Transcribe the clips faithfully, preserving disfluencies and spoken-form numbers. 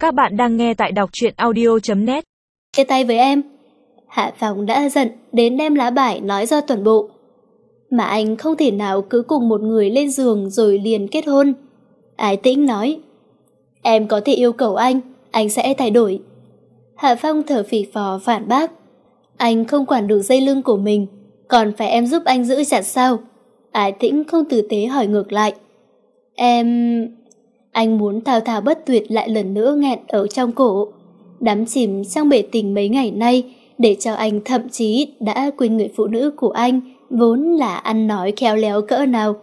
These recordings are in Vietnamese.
Các bạn đang nghe tại đọc truyện audio chấm net. Chia tay với em. Hạ Phong đã giận đến đem lá bài nói ra toàn bộ. Mà anh không thể nào cứ cùng một người lên giường rồi liền kết hôn. Ái Tĩnh nói, em có thể yêu cầu anh, anh sẽ thay đổi. Hạ Phong thở phì phò phản bác, anh không quản được dây lưng của mình, còn phải em giúp anh giữ chặt sao? Ái Tĩnh không tử tế hỏi ngược lại. Em... Anh muốn thao thao bất tuyệt lại lần nữa nghẹn ở trong cổ, đắm chìm trong bể tình mấy ngày nay, để cho anh thậm chí đã quên người phụ nữ của anh vốn là ăn nói khéo léo cỡ nào.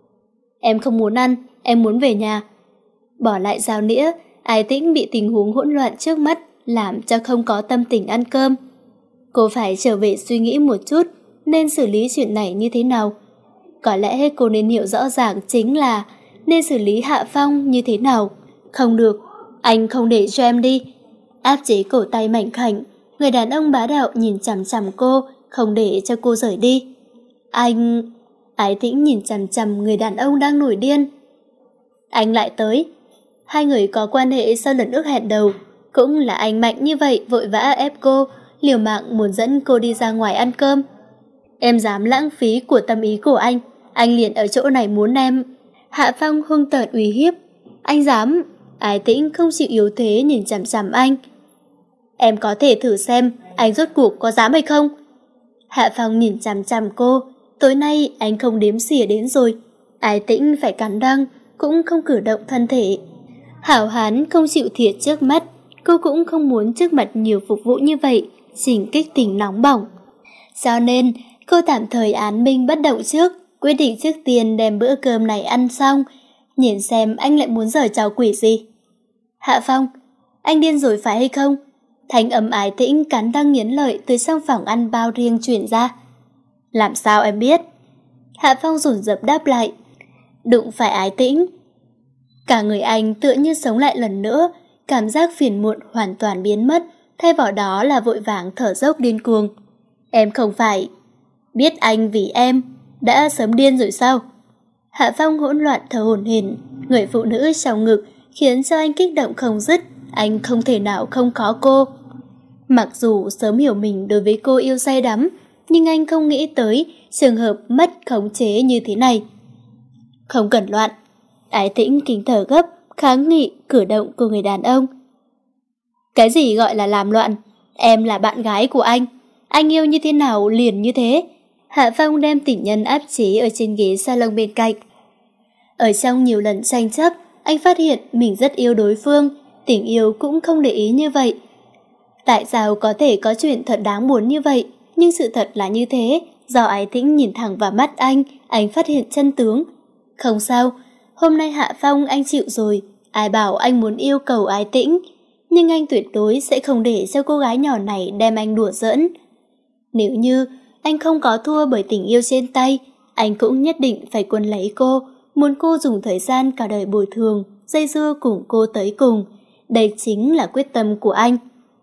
Em không muốn ăn, em muốn về nhà. Bỏ lại dao nĩa, Ái Tĩnh bị tình huống hỗn loạn trước mắt làm cho không có tâm tình ăn cơm. Cô phải trở về suy nghĩ một chút nên xử lý chuyện này như thế nào. Có lẽ cô nên hiểu rõ ràng chính là nên xử lý Hạ Phong như thế nào. Không được, anh không để cho em đi. Áp chế cổ tay mảnh khảnh, người đàn ông bá đạo nhìn chằm chằm cô, không để cho cô rời đi. Anh... Ái Tĩnh nhìn chằm chằm người đàn ông đang nổi điên. Anh lại tới. Hai người có quan hệ sau lần ước hẹn đầu. Cũng là anh mạnh như vậy vội vã ép cô, liều mạng muốn dẫn cô đi ra ngoài ăn cơm. Em dám lãng phí của tâm ý của anh, anh liền ở chỗ này muốn em. Hạ Phong hung tợn uy hiếp. Anh dám? Ái Tĩnh không chịu yếu thế nhìn chằm chằm anh. Em có thể thử xem anh rốt cuộc có dám hay không? Hạ Phong nhìn chằm chằm cô. Tối nay anh không đếm xỉa đến rồi. Ái Tĩnh phải cắn răng, cũng không cử động thân thể. Hảo hán không chịu thiệt trước mắt, cô cũng không muốn trước mặt nhiều phục vụ như vậy chỉnh kích tình nóng bỏng. Cho nên cô tạm thời án minh bất động trước, quyết định trước tiên đem bữa cơm này ăn xong, nhìn xem anh lại muốn giở trò quỷ gì. Hạ Phong, anh điên rồi phải hay không? Thanh âm Ái Tĩnh cắn răng nghiến lợi từ trong phòng ăn bao riêng chuyển ra. Làm sao em biết? Hạ Phong dồn dập đáp lại. Đụng phải Ái Tĩnh. Cả người anh tựa như sống lại lần nữa, cảm giác phiền muộn hoàn toàn biến mất, thay vào đó là vội vàng thở dốc điên cuồng. Em không phải. Biết anh vì em đã sớm điên rồi sao? Hạ Phong hỗn loạn thở hổn hển, người phụ nữ trong ngực khiến cho anh kích động không dứt, anh không thể nào không có cô. Mặc dù sớm hiểu mình đối với cô yêu say đắm, nhưng anh không nghĩ tới trường hợp mất khống chế như thế này. Không cần loạn. Ái Tĩnh kính thở gấp, kháng nghị cử động của người đàn ông. Cái gì gọi là làm loạn? Em là bạn gái của anh. Anh yêu như thế nào liền như thế. Hạ Phong đem tình nhân áp chế ở trên ghế salon bên cạnh. Ở trong nhiều lần tranh chấp, anh phát hiện mình rất yêu đối phương, tình yêu cũng không để ý như vậy. Tại sao có thể có chuyện thật đáng buồn như vậy? Nhưng sự thật là như thế, do Ái Tĩnh nhìn thẳng vào mắt anh, anh phát hiện chân tướng. Không sao, hôm nay Hạ Phong anh chịu rồi, ai bảo anh muốn yêu cầu Ái Tĩnh, nhưng anh tuyệt đối sẽ không để cho cô gái nhỏ này đem anh đùa giỡn. Nếu như anh không có thua bởi tình yêu trên tay, anh cũng nhất định phải quân lấy cô, muốn cô dùng thời gian cả đời bồi thường, dây dưa cùng cô tới cùng. Đây chính là quyết tâm của anh.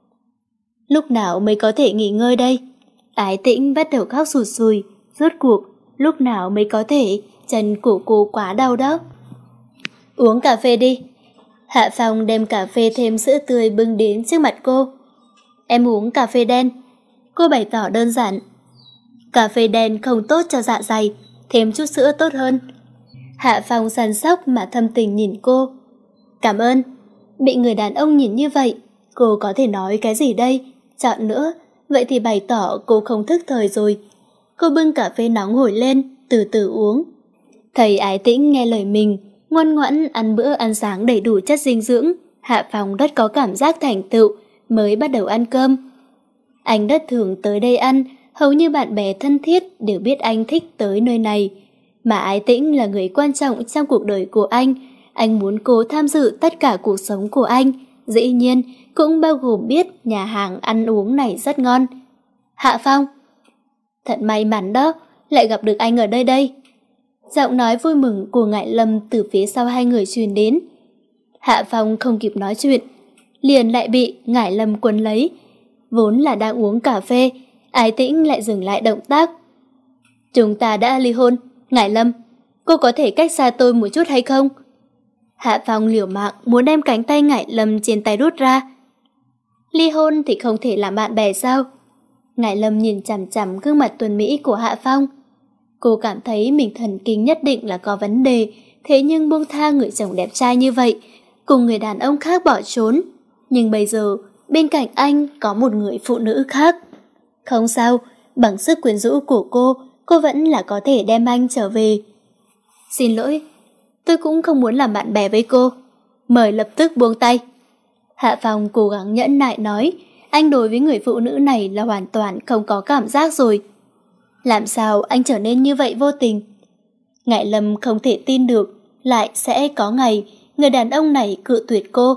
Lúc nào mới có thể nghỉ ngơi đây? Ái Tĩnh bắt đầu khóc sụt sùi. Rốt cuộc, lúc nào mới có thể? Chân của cô quá đau đó. Uống cà phê đi. Hạ Phong đem cà phê thêm sữa tươi bưng đến trước mặt cô. Em uống cà phê đen. Cô bày tỏ đơn giản. Cà phê đen không tốt cho dạ dày, thêm chút sữa tốt hơn. Hạ Phong săn sóc mà thâm tình nhìn cô. Cảm ơn. Bị người đàn ông nhìn như vậy, cô có thể nói cái gì đây? Chọn nữa, vậy thì bày tỏ cô không thức thời rồi. Cô bưng cà phê nóng hổi lên, từ từ uống. Thầy Ái Tĩnh nghe lời mình, ngoan ngoãn ăn bữa ăn sáng đầy đủ chất dinh dưỡng. Hạ Phong rất có cảm giác thành tựu, mới bắt đầu ăn cơm. Anh rất thường tới đây ăn, hầu như bạn bè thân thiết đều biết anh thích tới nơi này. Mà Ái Tĩnh là người quan trọng trong cuộc đời của anh, anh muốn cô tham dự tất cả cuộc sống của anh, dĩ nhiên cũng bao gồm biết nhà hàng ăn uống này rất ngon. Hạ Phong, thật may mắn đó, lại gặp được anh ở đây đây. Giọng nói vui mừng của Ngải Lâm từ phía sau hai người truyền đến. Hạ Phong không kịp nói chuyện, liền lại bị Ngải Lâm quấn lấy. Vốn là đang uống cà phê, Ái Tĩnh lại dừng lại động tác. Chúng ta đã ly hôn, Ngải Lâm, cô có thể cách xa tôi một chút hay không? Hạ Phong liều mạng muốn đem cánh tay Ngải Lâm trên tay rút ra. Ly hôn thì không thể làm bạn bè sao? Ngải Lâm nhìn chằm chằm gương mặt tuấn mỹ của Hạ Phong. Cô cảm thấy mình thần kinh nhất định là có vấn đề, thế nhưng buông tha người chồng đẹp trai như vậy, cùng người đàn ông khác bỏ trốn. Nhưng bây giờ, bên cạnh anh có một người phụ nữ khác. Không sao, bằng sức quyến rũ của cô, cô vẫn là có thể đem anh trở về. Xin lỗi, tôi cũng không muốn làm bạn bè với cô. Mời lập tức buông tay. Hạ Phong cố gắng nhẫn nại nói, anh đối với người phụ nữ này là hoàn toàn không có cảm giác rồi. Làm sao anh trở nên như vậy vô tình? Ngải Lâm không thể tin được, lại sẽ có ngày người đàn ông này cự tuyệt cô.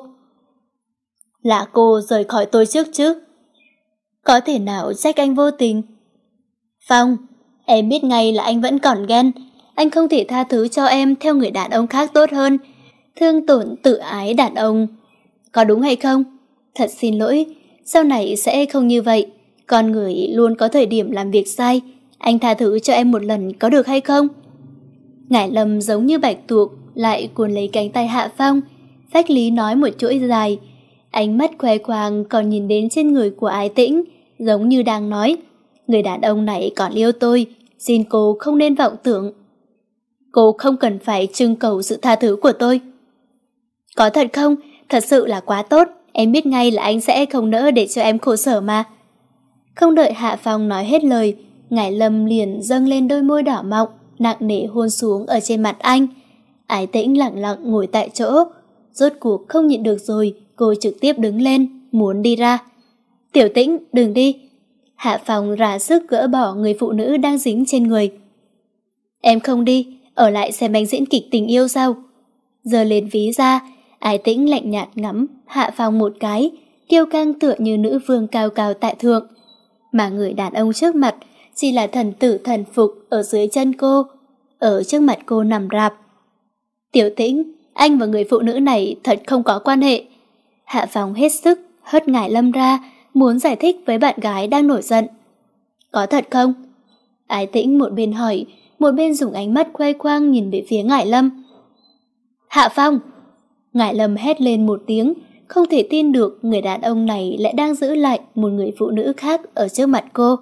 Là cô rời khỏi tôi trước chứ? Có thể nào trách anh vô tình? Phong, em biết ngay là anh vẫn còn ghen. Anh không thể tha thứ cho em theo người đàn ông khác tốt hơn. Thương tổn tự ái đàn ông. Có đúng hay không? Thật xin lỗi, sau này sẽ không như vậy. Con người luôn có thời điểm làm việc sai. Anh tha thứ cho em một lần có được hay không? Ngải Lâm giống như bạch tuộc lại cuốn lấy cánh tay Hạ Phong. Phách Lý nói một chuỗi dài. Ánh mắt khoe khoang còn nhìn đến trên người của Ái Tĩnh, giống như đang nói, người đàn ông này còn yêu tôi, xin cô không nên vọng tưởng. Cô không cần phải trưng cầu sự tha thứ của tôi. Có thật không? Thật sự là quá tốt, em biết ngay là anh sẽ không nỡ để cho em khổ sở mà. Không đợi Hạ Phong nói hết lời, Ngải Lâm liền dâng lên đôi môi đỏ mọng, nặng nề hôn xuống ở trên mặt anh. Ái Tĩnh lặng lặng ngồi tại chỗ, rốt cuộc không nhịn được rồi, cô trực tiếp đứng lên, muốn đi ra. Tiểu Tĩnh, đừng đi. Hạ Phong ra sức gỡ bỏ người phụ nữ đang dính trên người. Em không đi, ở lại xem anh diễn kịch tình yêu sao? Giờ lên ví ra, Ái Tĩnh lạnh nhạt ngắm Hạ Phong một cái, kiêu căng tựa như nữ vương cao cao tại thượng. Mà người đàn ông trước mặt chỉ là thần tử thần phục ở dưới chân cô, ở trước mặt cô nằm rạp. Tiểu Tĩnh, anh và người phụ nữ này thật không có quan hệ. Hạ Phong hết sức hất Ngải Lâm ra, muốn giải thích với bạn gái đang nổi giận. Có thật không? Ái Tĩnh một bên hỏi, một bên dùng ánh mắt khoe khoang nhìn về phía Ngải Lâm. Hạ Phong! Ngải Lâm hét lên một tiếng, không thể tin được người đàn ông này lại đang giữ lại một người phụ nữ khác ở trước mặt cô.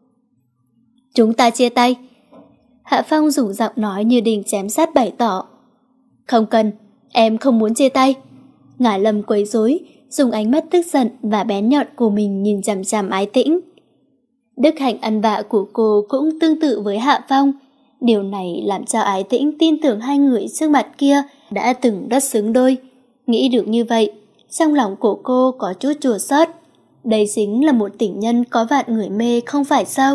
Chúng ta chia tay. Hạ Phong dùng giọng nói như đình chém sát bày tỏ. Không cần, em không muốn chia tay. Ngải Lâm quấy rối, dùng ánh mắt tức giận và bén nhọn của mình nhìn chằm chằm Ái Tĩnh. Đức hạnh ăn vạ của cô cũng tương tự với Hạ Phong. Điều này làm cho Ái Tĩnh tin tưởng hai người trước mặt kia đã từng rất xứng đôi. Nghĩ được như vậy, trong lòng của cô có chút chua xót. Đây chính là một tình nhân có vạn người mê không phải sao?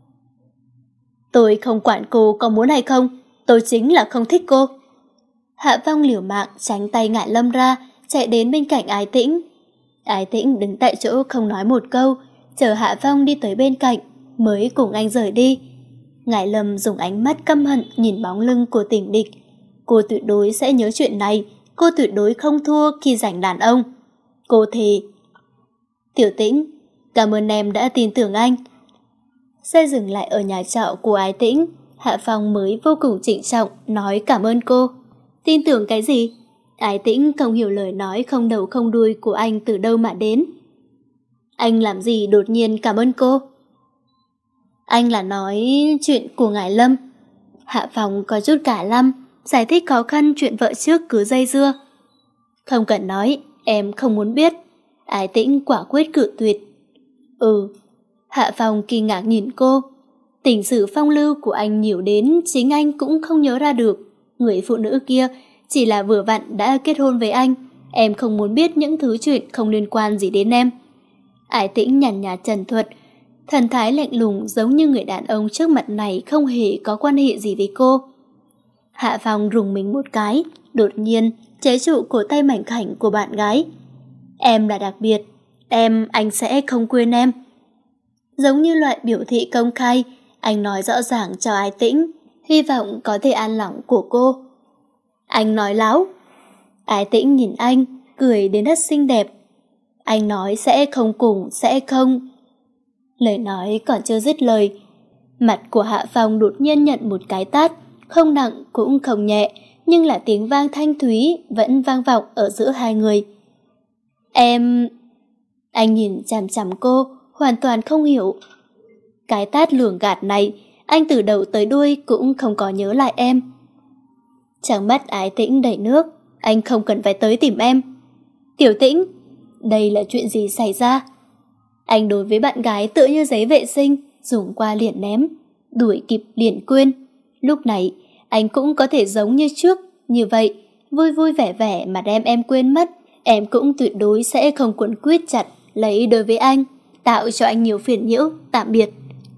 Tôi không quản cô có muốn hay không, tôi chính là không thích cô. Hạ Phong liều mạng tránh tay Ngải Lâm ra, chạy đến bên cạnh Ái Tĩnh. Ái Tĩnh đứng tại chỗ không nói một câu, chờ Hạ Phong đi tới bên cạnh, mới cùng anh rời đi. Ngải Lâm dùng ánh mắt căm hận nhìn bóng lưng của tình địch. Cô tuyệt đối sẽ nhớ chuyện này, cô tuyệt đối không thua khi giành đàn ông. Cô thề. Tiểu Tĩnh, cảm ơn em đã tin tưởng anh. Xe dừng lại ở nhà trọ của Ái Tĩnh, Hạ Phong mới vô cùng trịnh trọng nói cảm ơn cô. Tin tưởng cái gì? Ái Tĩnh không hiểu lời nói không đầu không đuôi của anh từ đâu mà đến. Anh làm gì đột nhiên cảm ơn cô? Anh là nói chuyện của Ngải Lâm. Hạ Phong có chút cả lăm, giải thích khó khăn chuyện vợ trước cứ dây dưa. Không cần nói, em không muốn biết. Ái Tĩnh quả quyết cự tuyệt. Ừ. Hạ Phong kinh ngạc nhìn cô. Tình sử phong lưu của anh nhiều đến chính anh cũng không nhớ ra được. Người phụ nữ kia chỉ là vừa vặn đã kết hôn với anh. Em không muốn biết những thứ chuyện không liên quan gì đến em. Ái Tĩnh nhàn nhạt trần thuật, thần thái lạnh lùng giống như người đàn ông trước mặt này không hề có quan hệ gì với cô. Hạ Phong rùng mình một cái, đột nhiên chế trụ cổ tay mảnh khảnh của bạn gái. Em là đặc biệt, em anh sẽ không quên em. Giống như loại biểu thị công khai, anh nói rõ ràng cho Ái Tĩnh, hy vọng có thể an lòng của cô. Anh nói láo. Ái Tĩnh nhìn anh, cười đến rất xinh đẹp. Anh nói sẽ không cùng, sẽ không. Lời nói còn chưa dứt lời, mặt của Hạ Phong đột nhiên nhận một cái tát, không nặng cũng không nhẹ, nhưng là tiếng vang thanh thúy vẫn vang vọng ở giữa hai người. Em... Anh nhìn chằm chằm cô, hoàn toàn không hiểu. Cái tát lường gạt này, anh từ đầu tới đuôi cũng không có nhớ lại em. Trong mắt Ái Tĩnh đầy nước, anh không cần phải tới tìm em. Tiểu Tĩnh, đây là chuyện gì xảy ra? Anh đối với bạn gái tựa như giấy vệ sinh, dùng qua liền ném, đuổi kịp liền quên. Lúc này, anh cũng có thể giống như trước, như vậy, vui vui vẻ vẻ mà đem em quên mất. Em cũng tuyệt đối sẽ không quấn quýt chặt lấy đối với anh, tạo cho anh nhiều phiền nhiễu. Tạm biệt.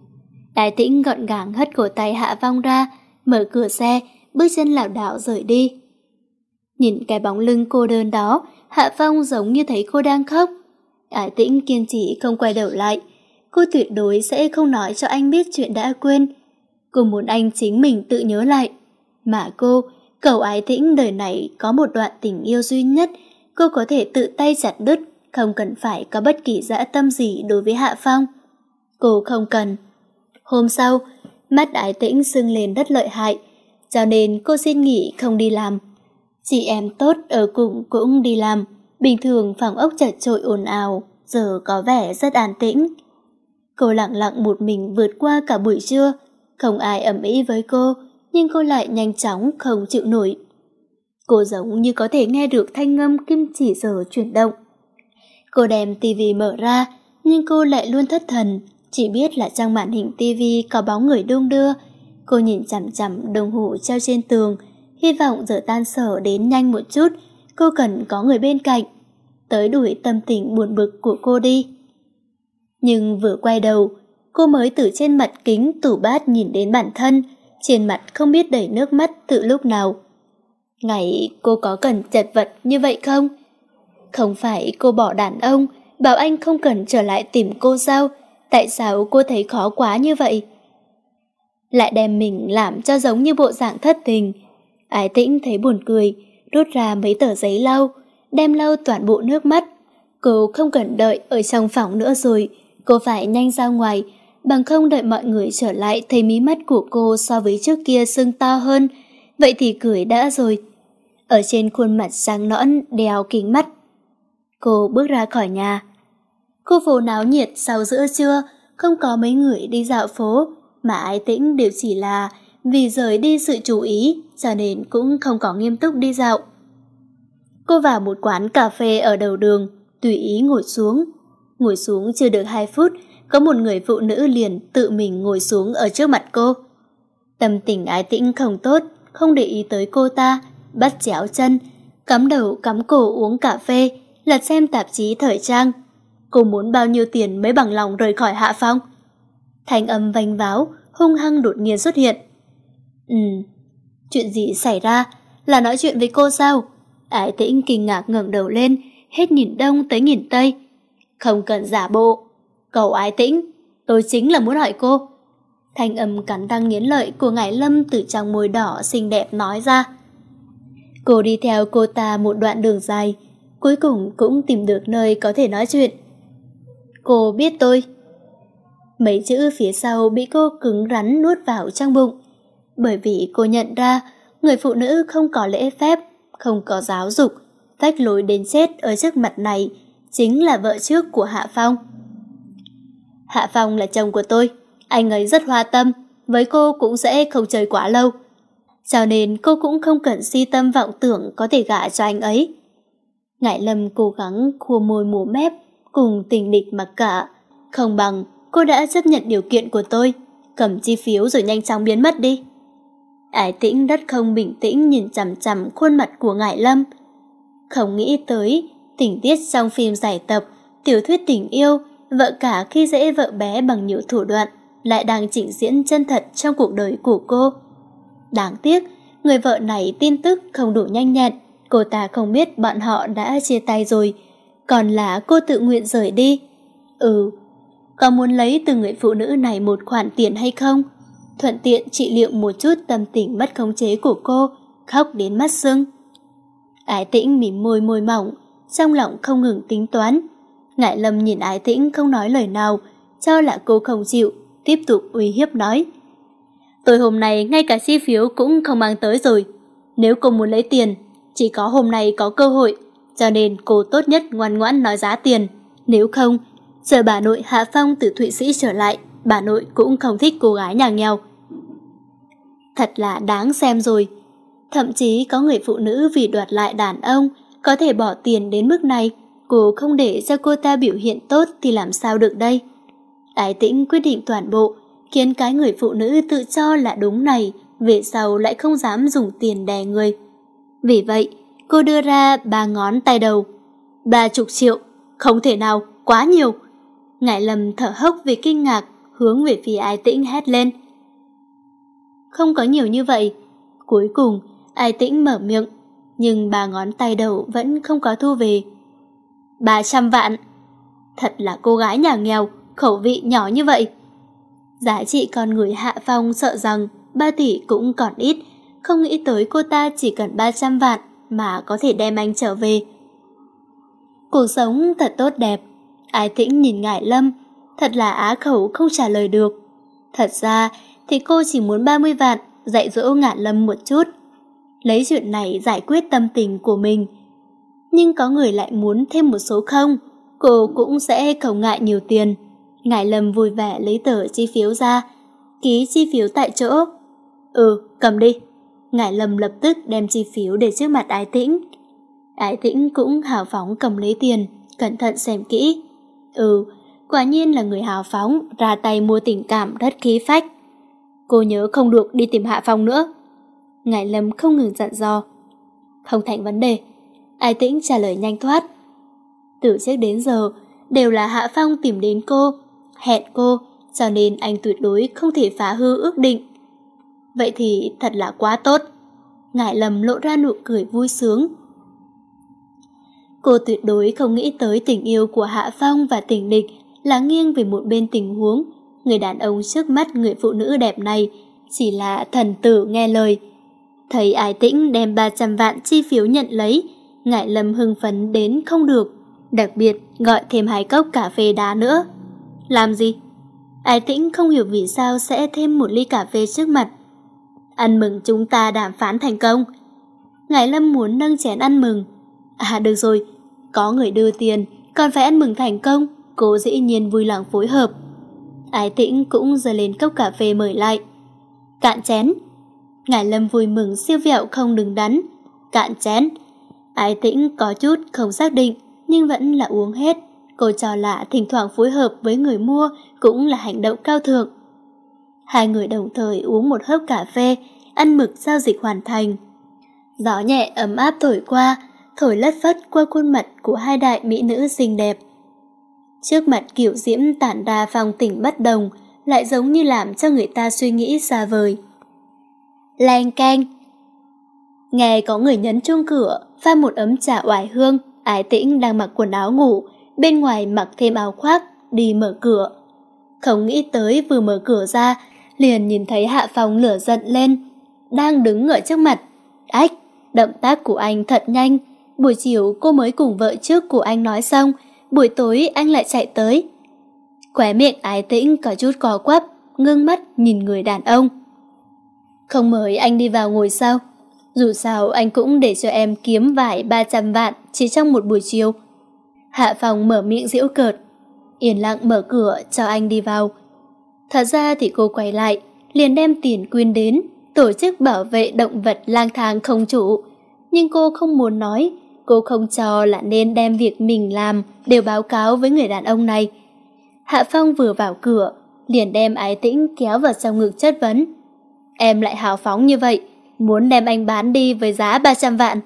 Ái Tĩnh gọn gàng hất cổ tay Hạ Phong ra, mở cửa xe, bước chân lảo đảo rời đi. Nhìn cái bóng lưng cô đơn đó, Hạ Phong giống như thấy cô đang khóc. Ái Tĩnh kiên trì không quay đầu lại. Cô tuyệt đối sẽ không nói cho anh biết chuyện đã quên. Cô muốn anh chính mình tự nhớ lại. Mà cô, cầu Ái Tĩnh đời này có một đoạn tình yêu duy nhất, cô có thể tự tay chặt đứt, không cần phải có bất kỳ dã tâm gì đối với Hạ Phong. Cô không cần. Hôm sau, mắt Ái Tĩnh sưng lên rất lợi hại, cho nên cô xin nghỉ không đi làm. Chị em tốt ở cùng cũng đi làm, bình thường phòng ốc chật chội ồn ào, giờ có vẻ rất an tĩnh. Cô lặng lặng một mình vượt qua cả buổi trưa, không ai ầm ĩ với cô, nhưng cô lại nhanh chóng không chịu nổi. Cô giống như có thể nghe được thanh ngâm kim chỉ giờ chuyển động. Cô đem tivi mở ra, nhưng cô lại luôn thất thần, chỉ biết là trong màn hình tivi có bóng người đung đưa. Cô nhìn chằm chằm đồng hồ treo trên tường, hy vọng giờ tan sở đến nhanh một chút, cô cần có người bên cạnh, tới đuổi tâm tình buồn bực của cô đi. Nhưng vừa quay đầu, cô mới từ trên mặt kính tủ bát nhìn đến bản thân, trên mặt không biết đầy nước mắt từ lúc nào. Ngày cô có cần chật vật như vậy không? Không phải cô bỏ đàn ông, bảo anh không cần trở lại tìm cô sao? Tại sao cô thấy khó quá như vậy? Lại đem mình làm cho giống như bộ dạng thất tình. Ái Tĩnh thấy buồn cười, rút ra mấy tờ giấy lau, đem lau toàn bộ nước mắt. Cô không cần đợi ở trong phòng nữa rồi, cô phải nhanh ra ngoài, bằng không đợi mọi người trở lại thấy mí mắt của cô so với trước kia sưng to hơn, vậy thì cười đã rồi. Ở trên khuôn mặt sáng nõn đeo kính mắt. Cô bước ra khỏi nhà. Khu phố náo nhiệt sau giữa trưa, không có mấy người đi dạo phố, mà Ái Tĩnh đều chỉ là vì rời đi sự chú ý, cho nên cũng không có nghiêm túc đi dạo. Cô vào một quán cà phê ở đầu đường, tùy ý ngồi xuống. Ngồi xuống chưa được hai phút, có một người phụ nữ liền tự mình ngồi xuống ở trước mặt cô. Tâm tình Ái Tĩnh không tốt, không để ý tới cô ta, bắt chéo chân, cắm đầu cắm cổ uống cà phê, lật xem tạp chí thời trang. Cô muốn bao nhiêu tiền mới bằng lòng rời khỏi Hạ Phong? Thanh âm vành váo, hung hăng đột nhiên xuất hiện. Ừ, chuyện gì xảy ra? Là nói chuyện với cô sao? Ái Tĩnh kinh ngạc ngẩng đầu lên, hết nhìn đông tới nhìn tây. Không cần giả bộ. Cầu Ái Tĩnh, tôi chính là muốn hỏi cô. Thanh âm cắn răng nghiến lợi của Ngải Lâm từ trong môi đỏ xinh đẹp nói ra. Cô đi theo cô ta một đoạn đường dài, cuối cùng cũng tìm được nơi có thể nói chuyện. Cô biết tôi. Mấy chữ phía sau bị cô cứng rắn nuốt vào trong bụng, bởi vì cô nhận ra người phụ nữ không có lễ phép, không có giáo dục, phách lối đến chết ở trước mặt này chính là vợ trước của Hạ Phong. Hạ Phong là chồng của tôi, anh ấy rất hoa tâm, với cô cũng sẽ không chơi quá lâu, cho nên cô cũng không cần si tâm vọng tưởng có thể gả cho anh ấy. Ngải Lâm cố gắng khua môi múa mép, cùng tình địch mặc cả. Không bằng cô đã chấp nhận điều kiện của tôi, cầm chi phiếu rồi nhanh chóng biến mất đi. Ái Tĩnh rất không bình tĩnh nhìn chằm chằm khuôn mặt của Ngải Lâm. Không nghĩ tới tình tiết trong phim giải tập, tiểu thuyết tình yêu, vợ cả khi dễ vợ bé bằng nhiều thủ đoạn lại đang chỉnh diễn chân thật trong cuộc đời của cô. Đáng tiếc, người vợ này tin tức không đủ nhanh nhẹn, cô ta không biết bọn họ đã chia tay rồi, còn là cô tự nguyện rời đi. Ừ, có muốn lấy từ người phụ nữ này một khoản tiền hay không? Thuận tiện trị liệu một chút tâm tình mất khống chế của cô, khóc đến mắt sưng. Ái Tĩnh mỉm môi môi mỏng, trong lòng không ngừng tính toán. Ngải Lâm nhìn Ái Tĩnh không nói lời nào, cho là cô không chịu, tiếp tục uy hiếp nói. Tôi hôm nay ngay cả chi phiếu cũng không mang tới rồi. Nếu cô muốn lấy tiền, chỉ có hôm nay có cơ hội, cho nên cô tốt nhất ngoan ngoãn nói giá tiền. Nếu không, chờ bà nội Hạ Phong từ Thụy Sĩ trở lại, bà nội cũng không thích cô gái nhà nghèo. Thật là đáng xem rồi. Thậm chí có người phụ nữ vì đoạt lại đàn ông có thể bỏ tiền đến mức này. Cô không để cho cô ta biểu hiện tốt thì làm sao được đây? Ái Tĩnh quyết định toàn bộ, khiến cái người phụ nữ tự cho là đúng này về sau lại không dám dùng tiền đè người. Vì vậy, cô đưa ra ba ngón tay đầu. Ba chục triệu, không thể nào, quá nhiều. Ngải Lâm thở hốc vì kinh ngạc, hướng về phía Ái Tĩnh hét lên. Không có nhiều như vậy. Cuối cùng, Ái Tĩnh mở miệng, nhưng ba ngón tay đầu vẫn không có thu về. Ba trăm vạn. Thật là cô gái nhà nghèo, khẩu vị nhỏ như vậy. Giá trị con người Hạ Phong sợ rằng ba tỷ cũng còn ít, không nghĩ tới cô ta chỉ cần ba trăm vạn mà có thể đem anh trở về. Cuộc sống thật tốt đẹp. Ái Tĩnh nhìn Ngải Lâm, thật là á khẩu không trả lời được. Thật ra thì cô chỉ muốn ba mươi vạn dạy dỗ Ngải Lâm một chút, lấy chuyện này giải quyết tâm tình của mình. Nhưng có người lại muốn thêm một số không, cô cũng sẽ không ngại nhiều tiền. Ngải Lâm vui vẻ lấy tờ chi phiếu ra, ký chi phiếu tại chỗ. Ừ, cầm đi. Ngải Lâm lập tức đem chi phiếu để trước mặt Ái Tĩnh. Ái Tĩnh cũng hào phóng cầm lấy tiền, cẩn thận xem kỹ. Ừ, quả nhiên là người hào phóng, ra tay mua tình cảm rất khí phách. Cô nhớ không được đi tìm Hạ Phong nữa. Ngải Lâm không ngừng dặn dò. Không thành vấn đề. Ái Tĩnh trả lời nhanh thoát. Từ trước đến giờ đều là Hạ Phong tìm đến cô, hẹn cô, cho nên anh tuyệt đối không thể phá hư ước định. Vậy thì thật là quá tốt. Ngải Lâm lộ ra nụ cười vui sướng. Cô tuyệt đối không nghĩ tới tình yêu của Hạ Phong và tình địch là nghiêng về một bên tình huống. Người đàn ông trước mắt người phụ nữ đẹp này chỉ là thần tử nghe lời. Thấy Ái Tĩnh đem ba trăm vạn chi phiếu nhận lấy, Ngải Lâm hưng phấn đến không được, đặc biệt gọi thêm hai cốc cà phê đá nữa. Làm gì? Ái Tĩnh không hiểu vì sao sẽ thêm một ly cà phê trước mặt. Ăn mừng chúng ta đàm phán thành công. Ngải Lâm muốn nâng chén ăn mừng. À được rồi, có người đưa tiền, còn phải ăn mừng thành công, cô dĩ nhiên vui lòng phối hợp. Ái Tĩnh cũng giơ lên cốc cà phê mời lại. Cạn chén. Ngải Lâm vui mừng siêu vẹo không đứng đắn. Cạn chén. Ái Tĩnh có chút không xác định, nhưng vẫn là uống hết. Cô cho là thỉnh thoảng phối hợp với người mua cũng là hành động cao thượng. Hai người đồng thời uống một hớp cà phê, ăn mực giao dịch hoàn thành. Gió nhẹ ấm áp thổi qua, thổi lất phất qua khuôn mặt của hai đại mỹ nữ xinh đẹp. Trước mặt kiểu diễm tản ra phong tình bất đồng, lại giống như làm cho người ta suy nghĩ xa vời. Leng keng. Nghe có người nhấn chuông cửa, pha một ấm trà oải hương. Ái Tĩnh đang mặc quần áo ngủ, bên ngoài mặc thêm áo khoác, đi mở cửa. Không nghĩ tới vừa mở cửa ra, liền nhìn thấy Hạ Phong lửa giận lên, đang đứng ở trước mặt. Ách, động tác của anh thật nhanh. Buổi chiều cô mới cùng vợ trước của anh nói xong, buổi tối anh lại chạy tới. Khóe miệng Ái Tĩnh có chút co quắp, ngưng mắt nhìn người đàn ông. Không mời anh đi vào ngồi sao? Dù sao anh cũng để cho em kiếm vài ba trăm vạn chỉ trong một buổi chiều. Hạ Phong mở miệng giễu cợt, yên lặng mở cửa cho anh đi vào. Thật ra thì cô quay lại, liền đem tiền quyên đến, tổ chức bảo vệ động vật lang thang không chủ. Nhưng cô không muốn nói, cô không cho là nên đem việc mình làm đều báo cáo với người đàn ông này. Hạ Phong vừa vào cửa, liền đem Ái Tĩnh kéo vào trong ngực chất vấn. Em lại hào phóng như vậy, muốn đem anh bán đi với giá ba trăm vạn.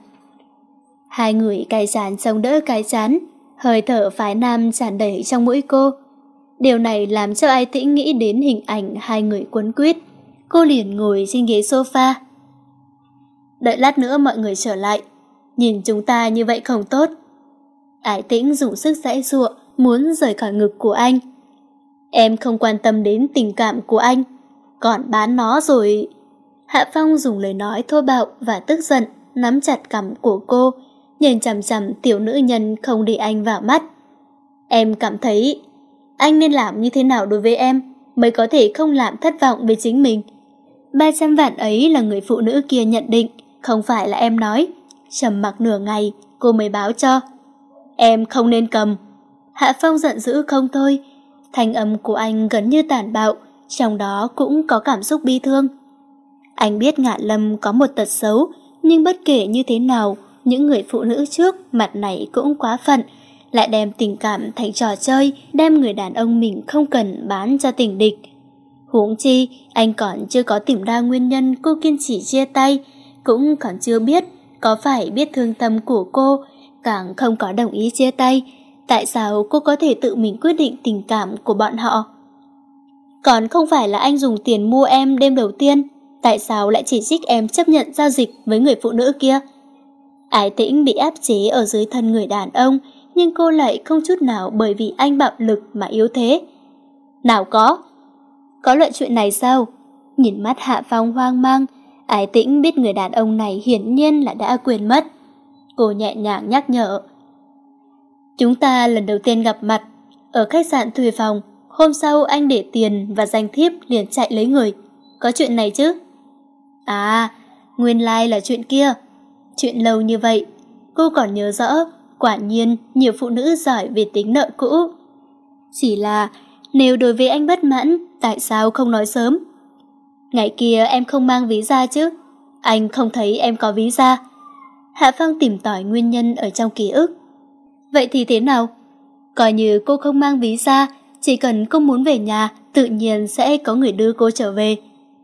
Hai người cay chán chống đỡ cái chán, hơi thở phái nam tràn đầy trong mũi cô. Điều này làm cho Ái Tĩnh nghĩ đến hình ảnh hai người quấn quýt. Cô liền ngồi trên ghế sofa. Đợi lát nữa mọi người trở lại, nhìn chúng ta như vậy không tốt. Ái Tĩnh dùng sức giãy giụa, muốn rời khỏi ngực của anh. Em không quan tâm đến tình cảm của anh, còn bán nó rồi. Hạ Phong dùng lời nói thô bạo và tức giận, nắm chặt cằm của cô, nhìn chằm chằm tiểu nữ nhân không để anh vào mắt. Em cảm thấy anh nên làm như thế nào đối với em mới có thể không làm thất vọng với chính mình. Ba trăm vạn ấy là người phụ nữ kia nhận định, Không phải là em nói. Trầm mặc nửa ngày, cô mới báo cho. Em không nên cầm. Hạ Phong giận dữ không thôi. Thanh âm của anh gần như tàn bạo, trong đó cũng có cảm xúc bi thương. Anh biết Ngạn Lâm có một tật xấu, nhưng bất kể như thế nào, những người phụ nữ trước mặt này cũng quá phận, lại đem tình cảm thành trò chơi, đem người đàn ông mình không cần bán cho tình địch. Huống chi, anh còn chưa có tìm ra nguyên nhân cô kiên trì chia tay, cũng còn chưa biết có phải biết thương tâm của cô, càng không có đồng ý chia tay. Tại sao cô có thể tự mình quyết định tình cảm của bọn họ? Còn không phải là anh dùng tiền mua em đêm đầu tiên, tại sao lại chỉ trích em chấp nhận giao dịch với người phụ nữ kia? Ái Tĩnh bị áp chế ở dưới thân người đàn ông, nhưng cô lại không chút nào bởi vì anh bạo lực mà yếu thế. Nào có? Có loại chuyện này sao? Nhìn mắt Hạ Phong hoang mang, Ái Tĩnh biết người đàn ông này hiển nhiên là đã quên mất. Cô nhẹ nhàng nhắc nhở. Chúng ta lần đầu tiên gặp mặt ở khách sạn thuê phòng, hôm sau anh để tiền và danh thiếp liền chạy lấy người. Có chuyện này chứ? À, nguyên lai là chuyện kia. Chuyện lâu như vậy, cô còn nhớ rõ. Quả nhiên nhiều phụ nữ giỏi về tính nợ cũ. Chỉ là nếu đối với anh bất mãn, tại sao không nói sớm? Ngày kia em không mang ví da chứ? Anh không thấy em có ví da. Hạ Phong tìm tòi nguyên nhân ở trong ký ức. Vậy thì thế nào? Coi như cô không mang ví da, chỉ cần cô muốn về nhà, tự nhiên sẽ có người đưa cô trở về.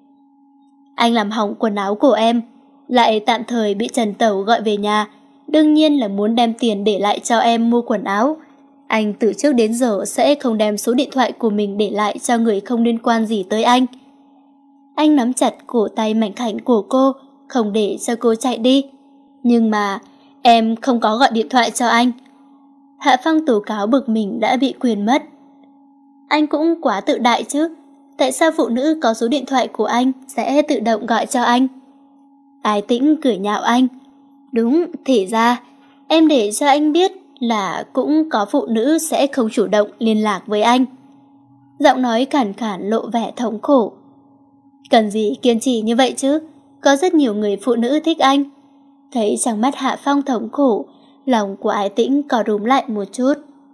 Anh làm hỏng quần áo của em, lại tạm thời bị Trần Tẩu gọi về nhà, đương nhiên là muốn đem tiền để lại cho em mua quần áo. Anh từ trước đến giờ sẽ không đem số điện thoại của mình để lại cho người không liên quan gì tới anh. Anh nắm chặt cổ tay mảnh khảnh của cô, không để cho cô chạy đi. Nhưng mà em không có gọi điện thoại cho anh. Hạ Phong tố cáo bực mình đã bị quyền mất. Anh cũng quá tự đại chứ. Tại sao phụ nữ có số điện thoại của anh sẽ tự động gọi cho anh? Ái Tĩnh cười nhạo anh. Đúng, thì ra em để cho anh biết là cũng có phụ nữ sẽ không chủ động liên lạc với anh. Giọng nói khàn khàn lộ vẻ thống khổ. Cần gì kiên trì như vậy chứ? Có rất nhiều người phụ nữ thích anh. Thấy trong mắt Hạ Phong thống khổ, lòng của Ái Tĩnh có rúm lại một chút.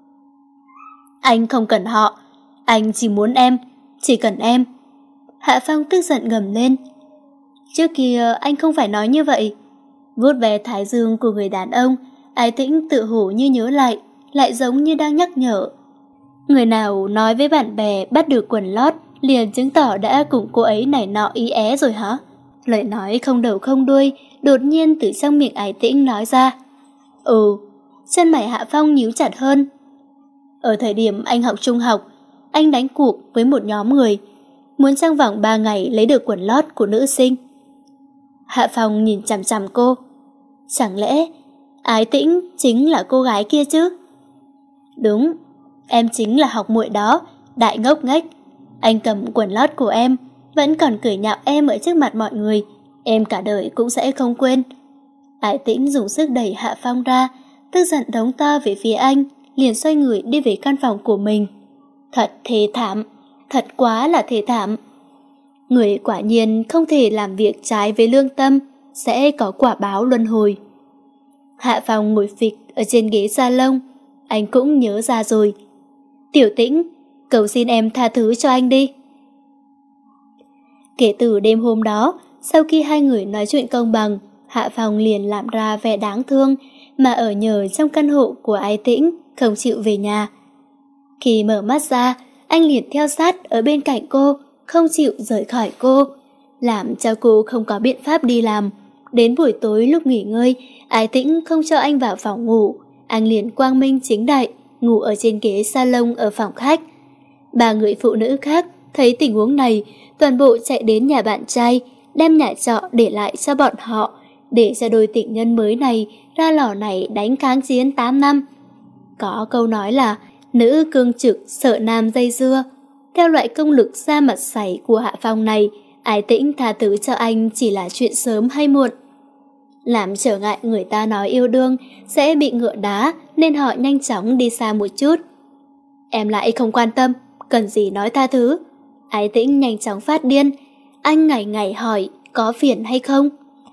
Anh không cần họ, anh chỉ muốn em, chỉ cần em. Hạ Phong tức giận gầm lên. Trước kia anh không phải nói như vậy. Vuốt về thái dương của người đàn ông, Ái Tĩnh tự hủ như nhớ lại, lại giống như đang nhắc nhở. Người nào nói với bạn bè bắt được quần lót liền chứng tỏ đã cùng cô ấy này nọ ý é rồi hả? Lời nói không đầu không đuôi, đột nhiên từ trong miệng Ái Tĩnh nói ra. Ừ, chân mày Hạ Phong nhíu chặt hơn. Ở thời điểm anh học trung học, anh đánh cuộc với một nhóm người, muốn trong vòng ba ngày lấy được quần lót của nữ sinh. Hạ Phong nhìn chằm chằm cô. Chẳng lẽ Ái Tĩnh chính là cô gái kia chứ? Đúng, em chính là học muội đó, đại ngốc nghếch. Anh cầm quần lót của em, vẫn còn cười nhạo em ở trước mặt mọi người, em cả đời cũng sẽ không quên. Ái Tĩnh dùng sức đẩy Hạ Phong ra, tức giận đống to về phía anh, liền xoay người đi về căn phòng của mình. Thật thê thảm, thật quá là thê thảm. Người quả nhiên không thể làm việc trái với lương tâm, sẽ có quả báo luân hồi. Hạ Phong ngồi phịch ở trên ghế salon, anh cũng nhớ ra rồi. Tiểu Tĩnh, cầu xin em tha thứ cho anh đi. Kể từ đêm hôm đó, sau khi hai người nói chuyện công bằng, Hạ Phong liền làm ra vẻ đáng thương mà ở nhờ trong căn hộ của Ái Tĩnh, không chịu về nhà. Khi mở mắt ra, anh liền theo sát ở bên cạnh cô, không chịu rời khỏi cô, làm cho cô không có biện pháp đi làm. Đến buổi tối lúc nghỉ ngơi, Ái Tĩnh không cho anh vào phòng ngủ, anh liền quang minh chính đại ngủ ở trên ghế salon ở phòng khách. Ba người phụ nữ khác thấy tình huống này, toàn bộ chạy đến nhà bạn trai, đem nhà trọ để lại cho bọn họ, để cho đôi tình nhân mới này ra lò này đánh kháng chiến tám năm. Có câu nói là nữ cương trực sợ nam dây dưa. Theo loại công lực ra mặt sảy của Hạ Phong này, Ái Tĩnh tha thứ cho anh chỉ là chuyện sớm hay muộn. Làm trở ngại người ta nói yêu đương sẽ bị ngựa đá, nên họ nhanh chóng đi xa một chút. Em lại không quan tâm, cần gì nói tha thứ. Ái Tĩnh nhanh chóng phát điên. Anh ngày ngày hỏi có phiền hay không.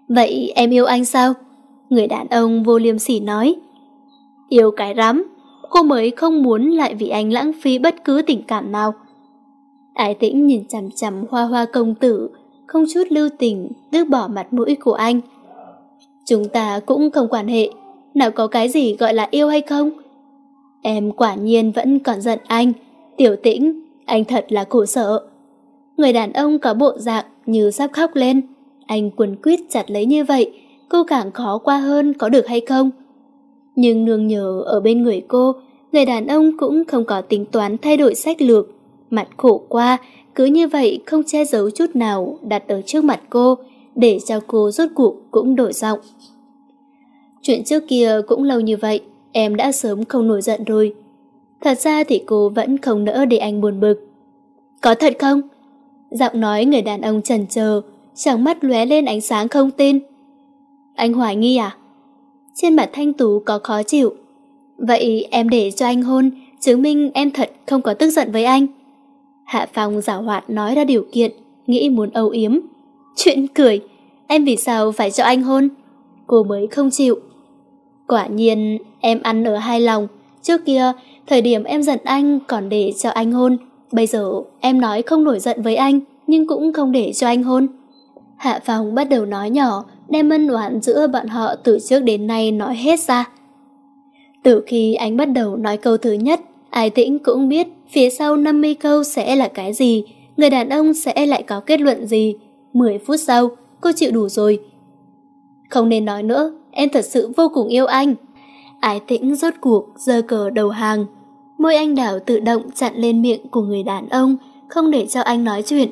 Vậy em yêu anh sao? Người đàn ông vô liêm sỉ nói. Yêu cái rắm, cô mới không muốn lại vì anh lãng phí bất cứ tình cảm nào. Ái Tĩnh nhìn chằm chằm Hoa Hoa công tử, không chút lưu tình tước bỏ mặt mũi của anh. Chúng ta cũng không quan hệ, nào có cái gì gọi là yêu hay không? Em quả nhiên vẫn còn giận anh. Tiểu Tĩnh, anh thật là khổ sở. Người đàn ông có bộ dạng như sắp khóc lên. Anh quấn quýt chặt lấy như vậy, cô càng khó qua hơn có được hay không? Nhưng nương nhờ ở bên người cô, người đàn ông cũng không có tính toán thay đổi sách lược. Mặt khổ qua, cứ như vậy không che giấu chút nào đặt ở trước mặt cô, để cho cô rốt cuộc cũng đổi giọng. Chuyện trước kia cũng lâu như vậy, em đã sớm không nổi giận rồi. Thật ra thì cô vẫn không nỡ để anh buồn bực. Có thật không? Giọng nói người đàn ông chần chờ, trong mắt lóe lên ánh sáng không tin. Anh hoài nghi à? Trên mặt Thanh Tú có khó chịu. Vậy em để cho anh hôn, chứng minh em thật không có tức giận với anh. Hạ Phong giảo hoạt nói ra điều kiện, nghĩ muốn âu yếm. Chuyện cười, em vì sao phải cho anh hôn? Cô mới không chịu. Quả nhiên em ăn ở hai lòng. Trước kia, thời điểm em giận anh còn để cho anh hôn. Bây giờ em nói không nổi giận với anh, nhưng cũng không để cho anh hôn. Hạ Phong bắt đầu nói nhỏ, đem ân oán giữa bọn họ từ trước đến nay nói hết ra. Từ khi anh bắt đầu nói câu thứ nhất, Ái Tĩnh cũng biết phía sau năm mươi câu sẽ là cái gì, người đàn ông sẽ lại có kết luận gì. Mười phút sau, cô chịu đủ rồi. Không nên nói nữa, em thật sự vô cùng yêu anh. Ái Tĩnh rốt cuộc giơ cờ đầu hàng. Môi anh đào tự động chặn lên miệng của người đàn ông, không để cho anh nói chuyện.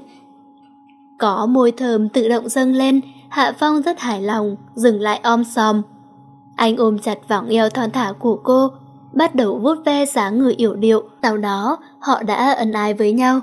Có môi thơm tự động dâng lên, Hạ Phong rất hài lòng, dừng lại om sòm. Anh ôm chặt vòng eo thon thả của cô, bắt đầu vuốt ve dáng người yểu điệu, sau đó họ đã ân ái với nhau.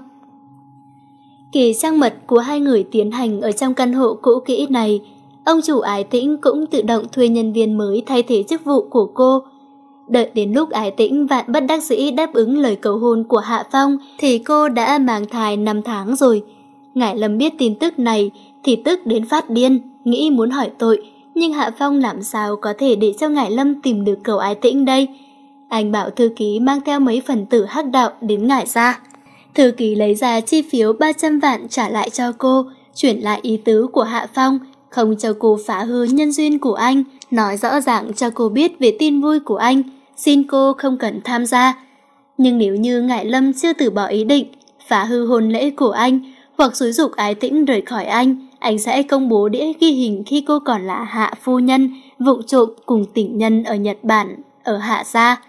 Kỳ trang mật của hai người tiến hành ở trong căn hộ cũ kỹ này, ông chủ Ái Tĩnh cũng tự động thuê nhân viên mới thay thế chức vụ của cô. Đợi đến lúc Ái Tĩnh vạn bất đắc dĩ đáp ứng lời cầu hôn của Hạ Phong thì cô đã mang thai năm tháng rồi. Ngải Lâm biết tin tức này thì tức đến phát điên, nghĩ muốn hỏi tội, nhưng Hạ Phong làm sao có thể để cho Ngải Lâm tìm được cầu Ái Tĩnh đây? Anh bảo thư ký mang theo mấy phần tử hắc đạo đến Ngải ra. Thư ký lấy ra chi phiếu ba trăm vạn trả lại cho cô, chuyển lại ý tứ của Hạ Phong, không cho cô phá hư nhân duyên của anh, nói rõ ràng cho cô biết về tin vui của anh, xin cô không cần tham gia. Nhưng nếu như Ngải Lâm chưa từ bỏ ý định phá hư hôn lễ của anh, hoặc xúi giục Ái Tĩnh rời khỏi anh, anh sẽ công bố đĩa ghi hình khi cô còn là Hạ phu nhân, vụng trộm cùng tình nhân ở Nhật Bản, ở Hạ gia.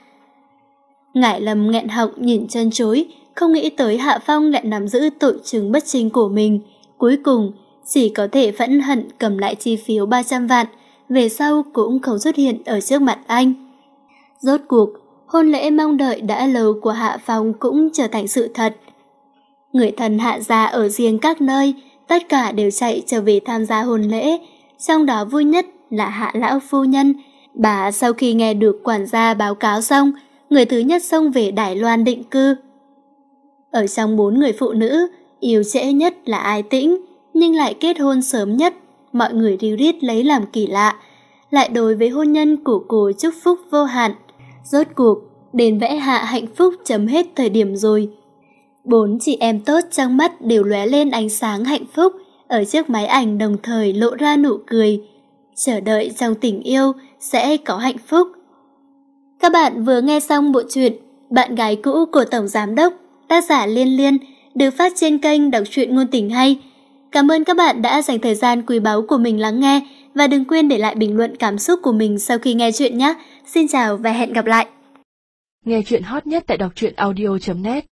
Ngải Lâm nghẹn họng nhìn chân chối, không nghĩ tới Hạ Phong lại nắm giữ tội chứng bất chính của mình. Cuối cùng, chỉ có thể phẫn hận cầm lại chi phiếu ba trăm vạn, về sau cũng không xuất hiện ở trước mặt anh. Rốt cuộc, hôn lễ mong đợi đã lâu của Hạ Phong cũng trở thành sự thật. Người thân Hạ gia ở riêng các nơi, tất cả đều chạy trở về tham gia hôn lễ, trong đó vui nhất là Hạ lão phu nhân. Bà sau khi nghe được quản gia báo cáo xong, người thứ nhất xông về Đài Loan định cư. Ở trong bốn người phụ nữ, yêu trễ nhất là Ái Tĩnh, nhưng lại kết hôn sớm nhất, mọi người ríu rít lấy làm kỳ lạ, lại đối với hôn nhân của cô chúc phúc vô hạn. Rốt cuộc, đền vẽ Hạ hạnh phúc chấm hết thời điểm rồi. Bốn chị em tốt trong mắt đều lóe lên ánh sáng hạnh phúc, ở trước máy ảnh đồng thời lộ ra nụ cười. Chờ đợi trong tình yêu sẽ có hạnh phúc. Các bạn vừa nghe xong bộ truyện Bạn gái cũ của Tổng Giám Đốc, tác giả Liên Liên, được phát trên kênh Đọc truyện Ngôn Tình Hay. Cảm ơn các bạn đã dành thời gian quý báu của mình lắng nghe, và đừng quên để lại bình luận cảm xúc của mình sau khi nghe chuyện nhé. Xin chào và hẹn gặp lại. Nghe chuyện hot nhất tại đọc truyện audio chấm net.